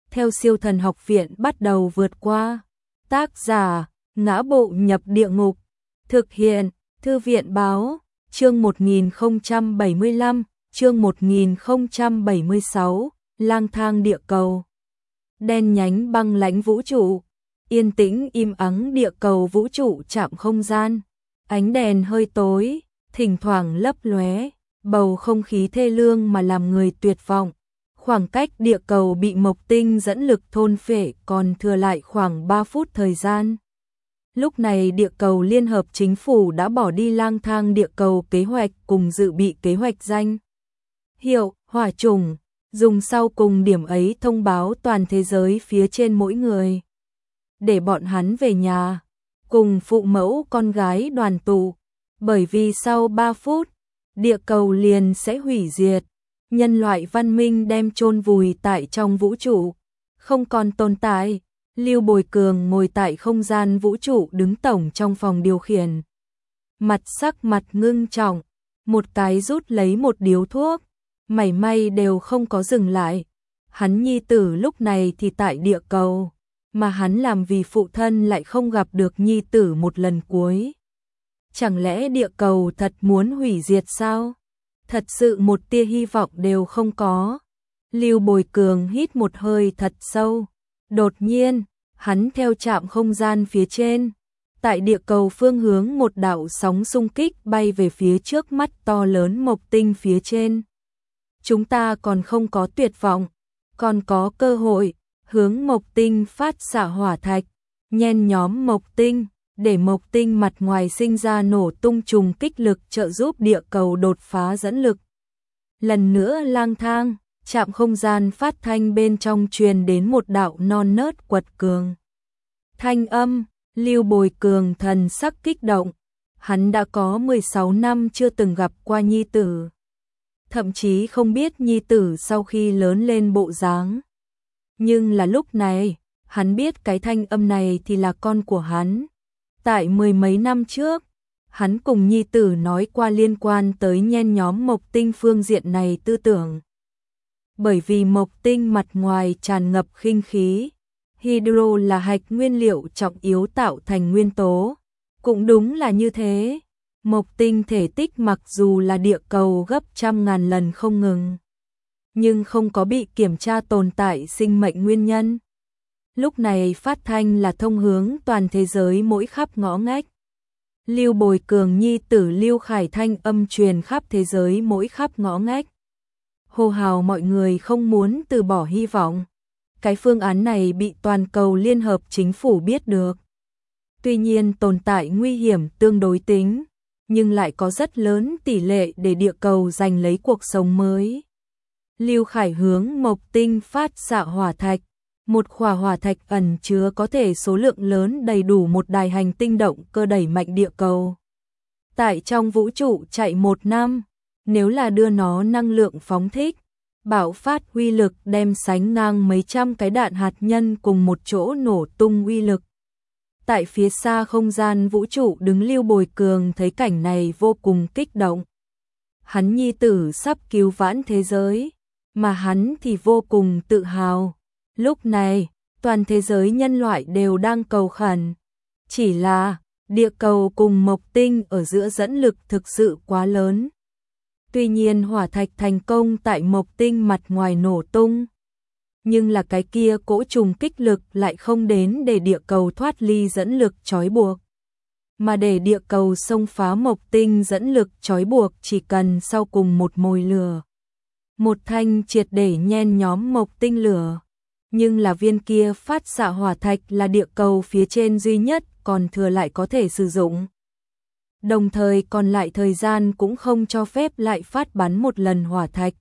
theo siêu thần học viện bắt đầu vượt qua. Tác giả, Ngã Bộ Nhập Địa Ngục. Thực hiện, Thư viện Báo. Chương 1075, chương 1076, lang thang địa cầu. Đen nhánh băng lãnh vũ trụ, yên tĩnh im ắng địa cầu vũ trụ chạm không gian. Ánh đèn hơi tối, thỉnh thoảng lấp lóe, bầu không khí thê lương mà làm người tuyệt vọng. Khoảng cách địa cầu bị Mộc Tinh dẫn lực thôn phệ còn thừa lại khoảng 3 phút thời gian. Lúc này địa cầu Liên hợp Chính phủ đã bỏ đi lang thang địa cầu kế hoạch cùng dự bị kế hoạch danh hiệu hỏa trùng, dùng sau cùng điểm ấy thông báo toàn thế giới phía trên mỗi người. Để bọn hắn về nhà, cùng phụ mẫu con gái đoàn tụ, bởi vì sau 3 phút, địa cầu liền sẽ hủy diệt. Nhân loại văn minh đem chôn vùi tại trong vũ trụ, không còn tồn tại. Lưu Bồi Cường ngồi tại không gian vũ trụ đứng tổng trong phòng điều khiển. Sắc mặt ngưng trọng, một cái rút lấy một điếu thuốc, mảy may đều không có dừng lại. Hắn nhi tử lúc này thì tại địa cầu, mà hắn làm vì phụ thân lại không gặp được nhi tử một lần cuối. Chẳng lẽ địa cầu thật muốn hủy diệt sao? Thật sự một tia hy vọng đều không có. Lưu Bồi Cường hít một hơi thật sâu. Đột nhiên, hắn theo trạm không gian phía trên. Tại địa cầu phương hướng một đạo sóng xung kích bay về phía trước mắt to lớn Mộc Tinh phía trên. Chúng ta còn không có tuyệt vọng, còn có cơ hội, hướng Mộc Tinh phát xạ hỏa thạch, nhen nhóm Mộc Tinh, để Mộc Tinh mặt ngoài sinh ra nổ tung trùng kích lực trợ giúp địa cầu đột phá dẫn lực. Lần nữa lang thang, trạm không gian phát thanh bên trong truyền đến một đạo non nớt quật cường. Thanh âm, Lưu Bồi Cường thần sắc kích động, hắn đã có 16 năm chưa từng gặp qua nhi tử. Thậm chí không biết nhi tử sau khi lớn lên bộ dáng. Nhưng là lúc này, hắn biết cái thanh âm này thì là con của hắn. Tại 10 mấy năm trước, hắn cùng nhi tử nói qua liên quan tới nhen nhóm Mộc Tinh phương diện này tư tưởng. Bởi vì Mộc Tinh mặt ngoài tràn ngập khinh khí, hydro là hạch nguyên liệu trọng yếu tạo thành nguyên tố. Cũng đúng là như thế, Mộc Tinh thể tích mặc dù là địa cầu gấp trăm ngàn lần không ngừng, nhưng không có bị kiểm tra tồn tại sinh mệnh nguyên nhân. Lúc này phát thanh là thông hướng toàn thế giới mỗi khắp ngõ ngách. Lưu Bồi Cường nhi tử Lưu Khải thanh âm truyền khắp thế giới mỗi khắp ngõ ngách. Hô hào mọi người không muốn từ bỏ hy vọng. Cái phương án này bị toàn cầu Liên hợp Chính phủ biết được. Tuy nhiên tồn tại nguy hiểm tương đối tính, nhưng lại có rất lớn tỷ lệ để địa cầu giành lấy cuộc sống mới. Lưu Khải hướng Mộc Tinh phát xạ hỏa thạch. Một khỏa hỏa thạch ẩn chứa có thể số lượng lớn đầy đủ một đài hành tinh động cơ đẩy mạnh địa cầu. Tại trong vũ trụ chạy 1 năm, nếu là đưa nó năng lượng phóng thích, bạo phát uy lực đem sánh ngang mấy trăm cái đạn hạt nhân cùng một chỗ nổ tung uy lực. Tại phía xa không gian vũ trụ đứng Lưu Bồi Cường thấy cảnh này vô cùng kích động. Hắn nhi tử sắp cứu vãn thế giới, mà hắn thì vô cùng tự hào. Lúc này, toàn thế giới nhân loại đều đang cầu khẩn. Chỉ là, địa cầu cùng Mộc Tinh ở giữa dẫn lực thực sự quá lớn. Tuy nhiên hỏa thạch thành công tại Mộc Tinh mặt ngoài nổ tung. Nhưng là cái kia cỗ trùng kích lực lại không đến để địa cầu thoát ly dẫn lực trói buộc. Mà để địa cầu xông phá Mộc Tinh dẫn lực trói buộc chỉ cần sau cùng một mồi lửa. Một thanh triệt để nhen nhóm Mộc Tinh lửa. Nhưng là viên kia phát xạ hỏa thạch là địa cầu phía trên duy nhất còn thừa lại có thể sử dụng. Đồng thời còn lại thời gian cũng không cho phép lại phát bắn một lần hỏa thạch.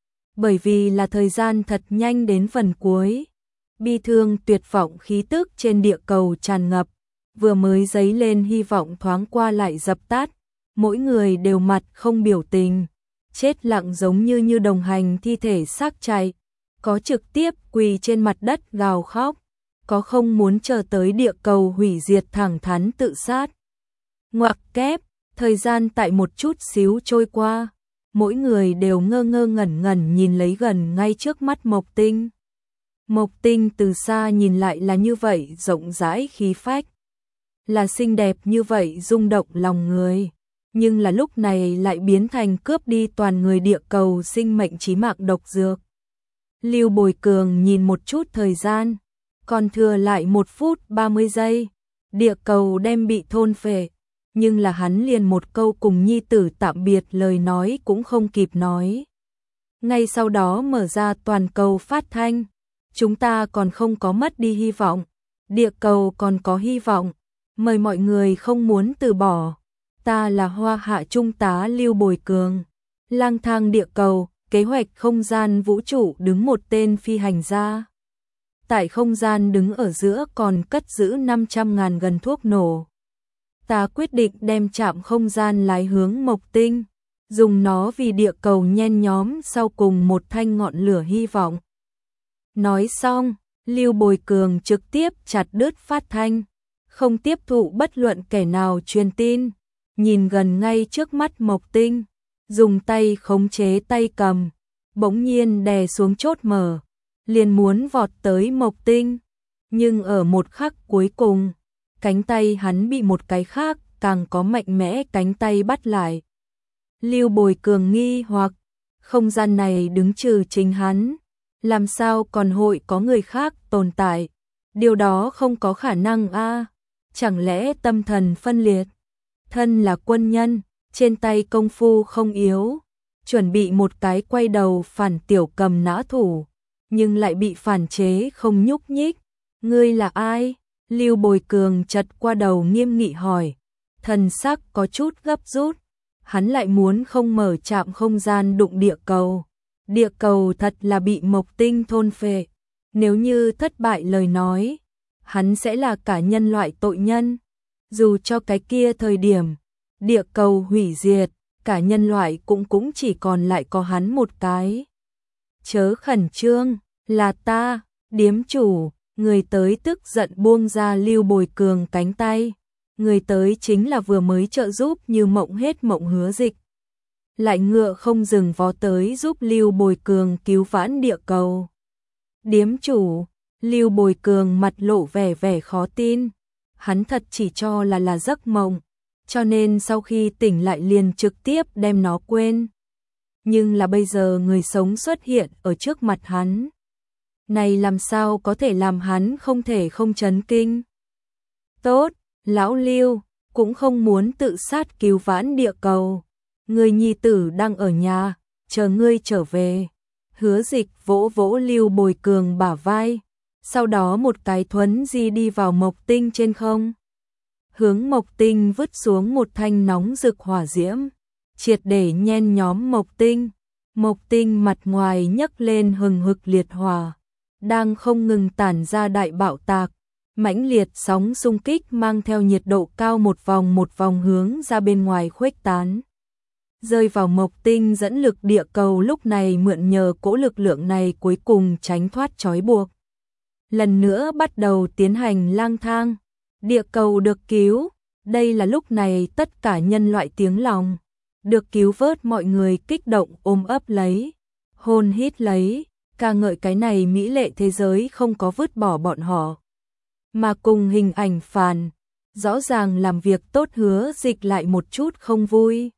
Bởi vì là thời gian thật nhanh đến phần cuối. Bi thương tuyệt vọng khí tức trên địa cầu tràn ngập, vừa mới dấy lên hy vọng thoáng qua lại dập tắt. Mỗi người đều mặt không biểu tình, chết lặng giống như đồng hành thi thể xác chạy. Có trực tiếp quỳ trên mặt đất gào khóc, có không muốn chờ tới địa cầu hủy diệt thẳng thắn tự sát. Ngoặc kép, thời gian tại một chút xíu trôi qua, mỗi người đều ngơ ngơ ngẩn ngẩn nhìn lấy gần ngay trước mắt Mộc Tinh. Mộc Tinh từ xa nhìn lại là như vậy rộng rãi khí phách, là xinh đẹp như vậy rung động lòng người, nhưng là lúc này lại biến thành cướp đi toàn người địa cầu sinh mệnh chí mạng độc dược. Lưu Bồi Cường nhìn một chút thời gian, còn thừa lại 1 phút 30 giây, địa cầu đem bị thôn phệ, nhưng là hắn liền một câu cùng nhi tử tạm biệt lời nói cũng không kịp nói. Ngay sau đó mở ra toàn cầu phát thanh, chúng ta còn không có mất đi hy vọng, địa cầu còn có hy vọng, mời mọi người không muốn từ bỏ. Ta là Hoa Hạ Trung tá Lưu Bồi Cường, lang thang địa cầu, kế hoạch không gian vũ trụ đứng một tên phi hành gia. Tại không gian đứng ở giữa còn cất giữ 500.000 gần thuốc nổ. Ta quyết định đem trạm không gian lái hướng Mộc Tinh, dùng nó vì địa cầu nhen nhóm sau cùng một thanh ngọn lửa hy vọng. Nói xong, Lưu Bồi Cường trực tiếp chặt đứt phát thanh, không tiếp thụ bất luận kẻ nào truyền tin, nhìn gần ngay trước mắt Mộc Tinh, dùng tay khống chế tay cầm, bỗng nhiên đè xuống chốt mở, liền muốn vọt tới Mộc Tinh, nhưng ở một khắc cuối cùng, cánh tay hắn bị một cái khác càng có mạnh mẽ cánh tay bắt lại. Lưu Bồi Cường nghi hoặc, không gian này đứng trừ chính hắn, làm sao còn hội có người khác tồn tại, điều đó không có khả năng a, chẳng lẽ tâm thần phân liệt. Thân là quân nhân, trên tay công phu không yếu, chuẩn bị một cái quay đầu phản tiểu cầm nã thủ, nhưng lại bị phản chế không nhúc nhích. Ngươi là ai? Lưu Bồi Cường chật qua đầu nghiêm nghị hỏi, thần sắc có chút gấp rút, hắn lại muốn không mở trạm không gian đụng địa cầu. Địa cầu thật là bị Mộc Tinh thôn phệ, nếu như thất bại lời nói, hắn sẽ là cả nhân loại tội nhân. Dù cho cái kia thời điểm, địa cầu hủy diệt, cả nhân loại cũng chỉ còn lại có hắn một cái. Chớ khẩn trương, là ta, điếm chủ, người tới tức giận buông ra Lưu Bồi Cường cánh tay. Người tới chính là vừa mới trợ giúp Như Mộng hết mộng Hứa Dịch. Lại ngựa không dừng vó tới giúp Lưu Bồi Cường cứu vãn địa cầu. Điếm chủ, Lưu Bồi Cường mặt lộ vẻ khó tin. Hắn thật chỉ cho là giấc mộng, cho nên sau khi tỉnh lại liền trực tiếp đem nó quên. Nhưng là bây giờ người sống xuất hiện ở trước mặt hắn. Này làm sao có thể làm hắn không thể không chấn kinh. Tốt, lão Lưu, cũng không muốn tự sát cứu vãn địa cầu. Người nhi tử đang ở nhà, chờ ngươi trở về. Hứa Dịch vỗ vỗ Lưu Bồi Cường bả vai, sau đó một cái thuấn di đi vào Mộc Tinh trên không. Hướng Mộc Tinh vứt xuống một thanh nóng rực hỏa diễm, triệt để nhen nhóm Mộc Tinh. Mộc Tinh mặt ngoài nhấc lên hừng hực liệt hỏa, đang không ngừng tản ra đại bạo tạc, mãnh liệt sóng xung kích mang theo nhiệt độ cao một vòng hướng ra bên ngoài khuếch tán. Rơi vào Mộc Tinh dẫn lực địa cầu lúc này mượn nhờ cỗ lực lượng này cuối cùng tránh thoát trói buộc. Lần nữa bắt đầu tiến hành lang thang, địa cầu được cứu, đây là lúc này tất cả nhân loại tiếng lòng. Được cứu vớt mọi người kích động ôm ấp lấy, hôn hít lấy, ca ngợi cái này mỹ lệ thế giới không có vứt bỏ bọn họ. Mà cùng hình ảnh phàn, rõ ràng làm việc tốt Hứa Dịch lại một chút không vui.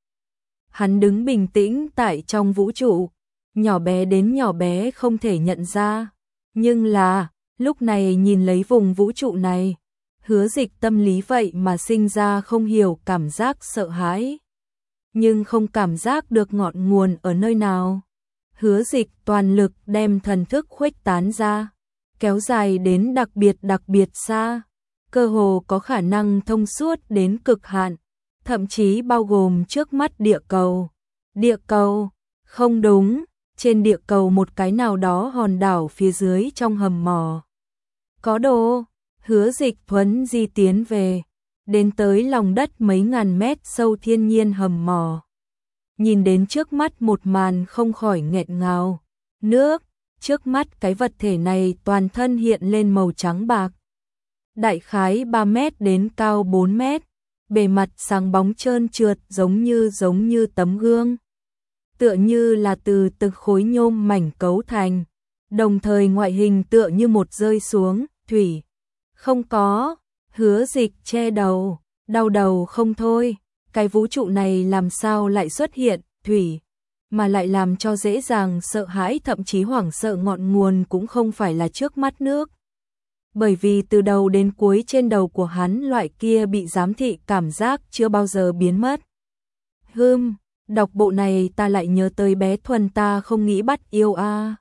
Hắn đứng bình tĩnh tại trong vũ trụ, nhỏ bé đến nhỏ bé không thể nhận ra. Nhưng là, lúc này nhìn lấy vùng vũ trụ này, Hứa Dịch tâm lý vậy mà sinh ra không hiểu cảm giác sợ hãi. Nhưng không cảm giác được ngọn nguồn ở nơi nào. Hứa Dịch toàn lực đem thần thức khuếch tán ra, kéo dài đến đặc biệt xa, cơ hồ có khả năng thông suốt đến cực hạn, thậm chí bao gồm trước mắt địa cầu. Địa cầu? Không đúng, trên địa cầu một cái nào đó hòn đảo phía dưới trong hầm mỏ. Có đồ, Hứa Dịch thuấn di tiến về, đến tới lòng đất mấy ngàn mét sâu thiên nhiên hầm mỏ. Nhìn đến trước mắt một màn không khỏi nghẹn ngào. Nước, trước mắt cái vật thể này toàn thân hiện lên màu trắng bạc. Đại khái 3 mét đến cao 4 mét, bề mặt sáng bóng trơn trượt giống như tấm gương. Tựa như là từ từng khối nhôm mảnh cấu thành, đồng thời ngoại hình tựa như một rơi xuống, thủy. Không có, Hứa Dịch che đầu, đau đầu không thôi, cái vũ trụ này làm sao lại xuất hiện, thủy, mà lại làm cho dễ dàng sợ hãi thậm chí hoảng sợ ngọn nguồn cũng không phải là trước mắt nước. Bởi vì từ đầu đến cuối trên đầu của hắn loại kia bị giám thị cảm giác chưa bao giờ biến mất. Đọc bộ này ta lại nhớ tới bé Thuần ta không nghĩ bắt yêu a.